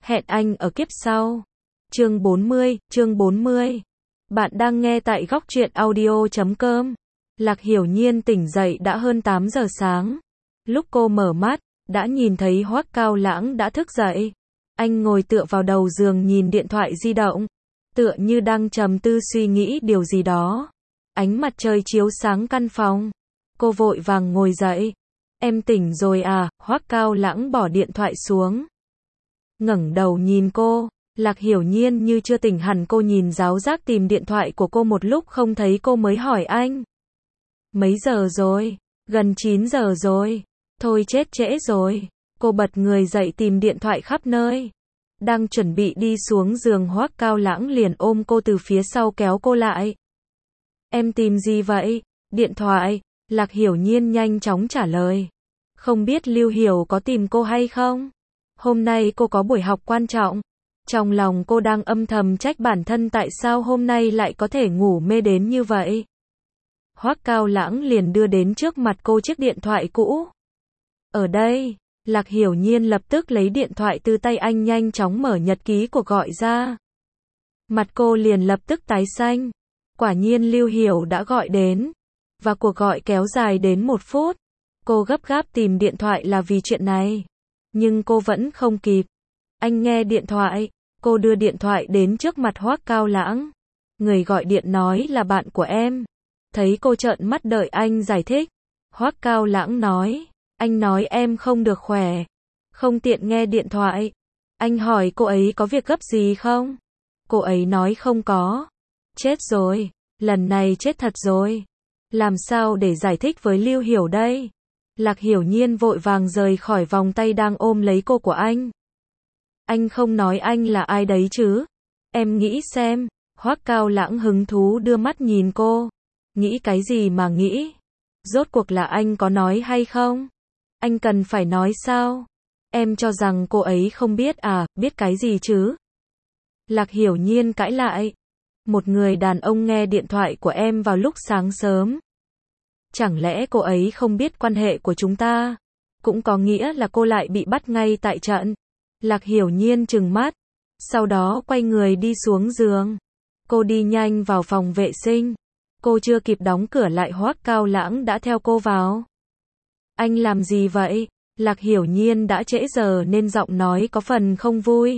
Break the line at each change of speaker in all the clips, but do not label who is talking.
Hẹn anh ở kiếp sau. Chương 40. Bạn đang nghe tại góc truyện audio.com. Lạc Hiểu Nhiên tỉnh dậy đã hơn 8 giờ sáng. Lúc cô mở mắt, đã nhìn thấy Hoắc Cao Lãng đã thức dậy. Anh ngồi tựa vào đầu giường nhìn điện thoại di động, tựa như đang trầm tư suy nghĩ điều gì đó. Ánh mặt trời chiếu sáng căn phòng. Cô vội vàng ngồi dậy. Em tỉnh rồi à? Hoắc Cao Lãng bỏ điện thoại xuống, ngẩng đầu nhìn cô. Lạc Hiểu Nhiên như chưa tỉnh hẳn, cô nhìn giáo giác tìm điện thoại của cô một lúc không thấy cô mới hỏi anh. Mấy giờ rồi? Gần 9 giờ rồi. Thôi chết trễ rồi. Cô bật người dậy tìm điện thoại khắp nơi. Đang chuẩn bị đi xuống giường, Hoắc Cao Lãng liền ôm cô từ phía sau kéo cô lại. Em tìm gì vậy? Điện thoại. Lạc Hiểu Nhiên nhanh chóng trả lời. Không biết Lưu Hiểu có tìm cô hay không? Hôm nay cô có buổi học quan trọng. Trong lòng cô đang âm thầm trách bản thân tại sao hôm nay lại có thể ngủ mê đến như vậy. Hoắc Cao Lãng liền đưa đến trước mặt cô chiếc điện thoại cũ. Ở đây. Lạc Hiểu Nhiên lập tức lấy điện thoại từ tay anh, nhanh chóng mở nhật ký cuộc gọi ra. Mặt cô liền lập tức tái xanh. Quả nhiên Lưu Hiểu đã gọi đến. Và cuộc gọi kéo dài đến 1 phút. Cô gấp gáp tìm điện thoại là vì chuyện này. Nhưng cô vẫn không kịp. Anh nghe điện thoại. Cô đưa điện thoại đến trước mặt Hoắc Cao Lãng. Người gọi điện nói là bạn của em. Thấy cô trợn mắt đợi anh giải thích. Hoắc Cao Lãng nói. Anh nói em không được khỏe. Không tiện nghe điện thoại. Anh hỏi cô ấy có việc gấp gì không? Cô ấy nói không có. Chết rồi. Lần này chết thật rồi. Làm sao để giải thích với Lưu Hiểu đây? Lạc Hiểu Nhiên vội vàng rời khỏi vòng tay đang ôm lấy cô của anh. Anh không nói anh là ai đấy chứ? Em nghĩ xem. Hoắc Cao Lãng hứng thú đưa mắt nhìn cô. Nghĩ cái gì mà nghĩ? Rốt cuộc là anh có nói hay không? Anh cần phải nói sao? Em cho rằng cô ấy không biết à? Biết cái gì chứ? Lạc Hiểu Nhiên cãi lại. Một người đàn ông nghe điện thoại của em vào lúc sáng sớm. Chẳng lẽ cô ấy không biết quan hệ của chúng ta? Cũng có nghĩa là cô lại bị bắt ngay tại trận. Lạc Hiểu Nhiên trừng mắt. Sau đó quay người đi xuống giường. Cô đi nhanh vào phòng vệ sinh. Cô chưa kịp đóng cửa lại, Hoắc Cao Lãng đã theo cô vào. Anh làm gì vậy? Lạc Hiểu Nhiên đã trễ giờ nên giọng nói có phần không vui.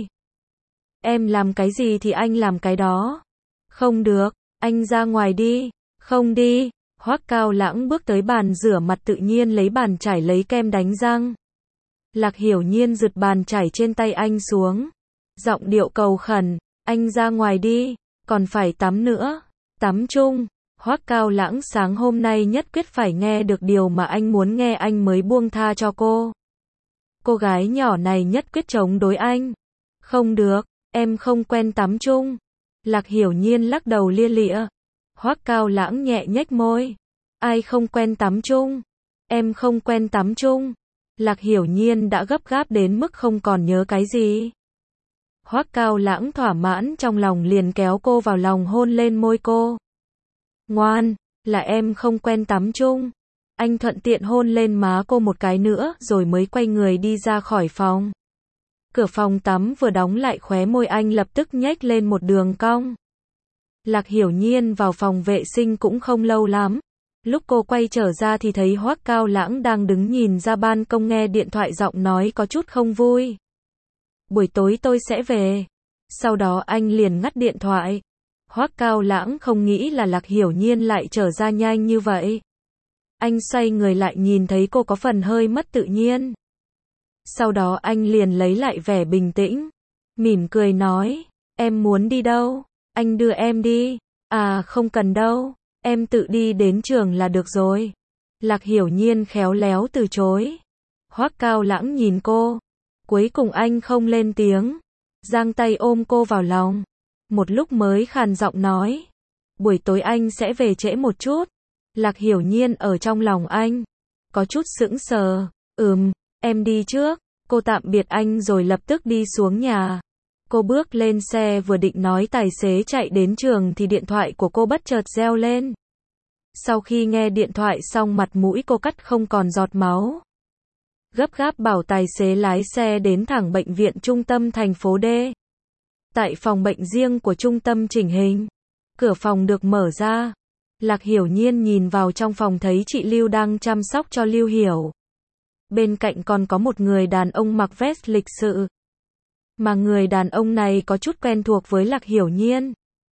Em làm cái gì thì anh làm cái đó. Không được, anh ra ngoài đi. Không đi. Hoắc Cao Lãng bước tới bàn rửa mặt, tự nhiên lấy bàn chải lấy kem đánh răng. Lạc Hiểu Nhiên giật bàn chải trên tay anh xuống. Giọng điệu cầu khẩn. Anh ra ngoài đi. Còn phải tắm nữa. Tắm chung. Hoắc Cao Lãng sáng hôm nay nhất quyết phải nghe được điều mà anh muốn nghe, anh mới buông tha cho cô. Cô gái nhỏ này nhất quyết chống đối anh. Không được, em không quen tắm chung. Lạc Hiểu Nhiên lắc đầu lia lịa. Hoắc Cao Lãng nhẹ nhếch môi. Ai không quen tắm chung? Em không quen tắm chung. Lạc Hiểu Nhiên đã gấp gáp đến mức không còn nhớ cái gì. Hoắc Cao Lãng thỏa mãn trong lòng liền kéo cô vào lòng, hôn lên môi cô. Ngoan, là em không quen tắm chung. Anh thuận tiện hôn lên má cô một cái nữa rồi mới quay người đi ra khỏi phòng. Cửa phòng tắm vừa đóng lại, khóe môi anh lập tức nhếch lên một đường cong. Lạc Hiểu Nhiên vào phòng vệ sinh cũng không lâu lắm. Lúc cô quay trở ra thì thấy Hoắc Cao Lãng đang đứng nhìn ra ban công nghe điện thoại, giọng nói có chút không vui. Buổi tối tôi sẽ về. Sau đó anh liền ngắt điện thoại. Hoắc Cao Lãng không nghĩ là Lạc Hiểu Nhiên lại trở ra nhanh như vậy. Anh xoay người lại nhìn thấy cô có phần hơi mất tự nhiên. Sau đó anh liền lấy lại vẻ bình tĩnh. Mỉm cười nói. Em muốn đi đâu? Anh đưa em đi. À không cần đâu. Em tự đi đến trường là được rồi. Lạc Hiểu Nhiên khéo léo từ chối. Hoắc Cao Lãng nhìn cô. Cuối cùng anh không lên tiếng. Giang tay ôm cô vào lòng. Một lúc mới khàn giọng nói. Buổi tối anh sẽ về trễ một chút. Lạc Hiểu Nhiên ở trong lòng anh. Có chút sững sờ. Em đi trước. Cô tạm biệt anh rồi lập tức đi xuống nhà. Cô bước lên xe vừa định nói tài xế chạy đến trường thì điện thoại của cô bất chợt reo lên. Sau khi nghe điện thoại xong, mặt mũi cô cắt không còn giọt máu. gấp gáp bảo tài xế lái xe đến thẳng bệnh viện trung tâm thành phố D. Tại phòng bệnh riêng của trung tâm chỉnh hình, cửa phòng được mở ra. Lạc Hiểu Nhiên nhìn vào trong phòng thấy chị Lưu đang chăm sóc cho Lưu Hiểu. Bên cạnh còn có một người đàn ông mặc vest lịch sự. Mà người đàn ông này có chút quen thuộc với Lạc Hiểu Nhiên.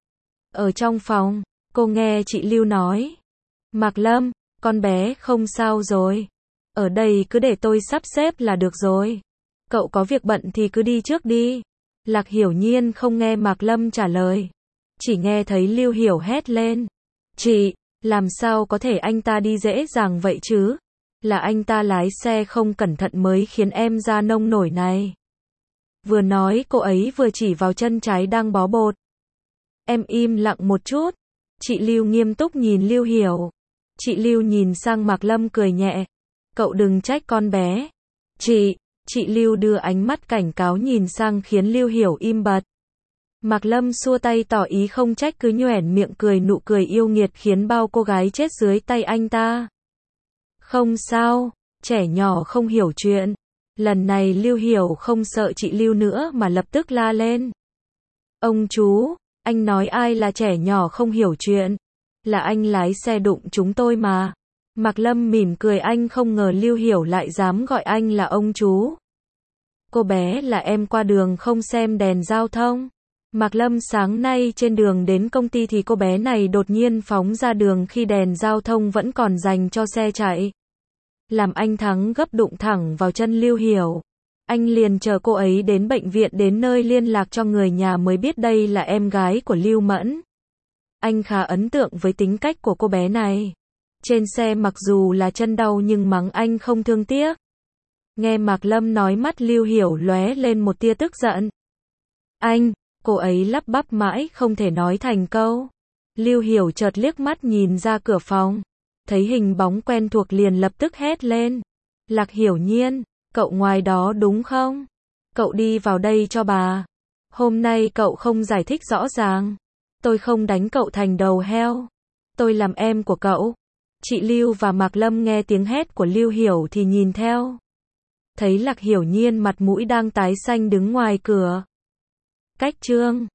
Ở trong phòng, cô nghe chị Lưu nói. Mạc Lâm, con bé không sao rồi. Ở đây cứ để tôi sắp xếp là được rồi. Cậu có việc bận thì cứ đi trước đi. Lạc Hiểu Nhiên không nghe Mạc Lâm trả lời. Chỉ nghe thấy Lưu Hiểu hét lên. Chị, làm sao có thể anh ta đi dễ dàng vậy chứ? Là anh ta lái xe không cẩn thận mới khiến em ra nông nổi này. Vừa nói cô ấy vừa chỉ vào chân trái đang bó bột. Em im lặng một chút. Chị Lưu nghiêm túc nhìn Lưu Hiểu. Chị Lưu nhìn sang Mạc Lâm cười nhẹ. Cậu đừng trách con bé. Chị Lưu đưa ánh mắt cảnh cáo nhìn sang khiến Lưu Hiểu im bặt. Mạc Lâm xua tay tỏ ý không trách cứ nhoẻn miệng cười nụ cười yêu nghiệt khiến bao cô gái chết dưới tay anh ta. Không sao, trẻ nhỏ không hiểu chuyện. Lần này Lưu Hiểu không sợ chị Lưu nữa mà lập tức la lên. Ông chú, anh nói ai là trẻ nhỏ không hiểu chuyện? Là anh lái xe đụng chúng tôi mà. Mạc Lâm mỉm cười anh không ngờ Lưu Hiểu lại dám gọi anh là ông chú. Cô bé là em qua đường không xem đèn giao thông. Mạc Lâm sáng nay trên đường đến công ty thì cô bé này đột nhiên phóng ra đường khi đèn giao thông vẫn còn dành cho xe chạy. Làm anh Thắng gấp đụng thẳng vào chân Lưu Hiểu. Anh liền chờ cô ấy đến bệnh viện đến nơi liên lạc cho người nhà mới biết đây là em gái của Lưu Mẫn. Anh khá ấn tượng với tính cách của cô bé này. Trên xe mặc dù là chân đau nhưng mắng anh không thương tiếc. Nghe Mạc Lâm nói mắt Lưu Hiểu lóe lên một tia tức giận. Anh, cô ấy lắp bắp mãi không thể nói thành câu. Lưu Hiểu chợt liếc mắt nhìn ra cửa phòng. Thấy hình bóng quen thuộc liền lập tức hét lên. Lạc Hiểu Nhiên, cậu ngoài đó đúng không? Cậu đi vào đây cho bà. Hôm nay cậu không giải thích rõ ràng. Tôi không đánh cậu thành đầu heo. Tôi làm em của cậu. Chị Lưu và Mạc Lâm nghe tiếng hét của Lưu Hiểu thì nhìn theo. Thấy Lạc Hiểu Nhiên mặt mũi đang tái xanh đứng ngoài cửa. Cách chương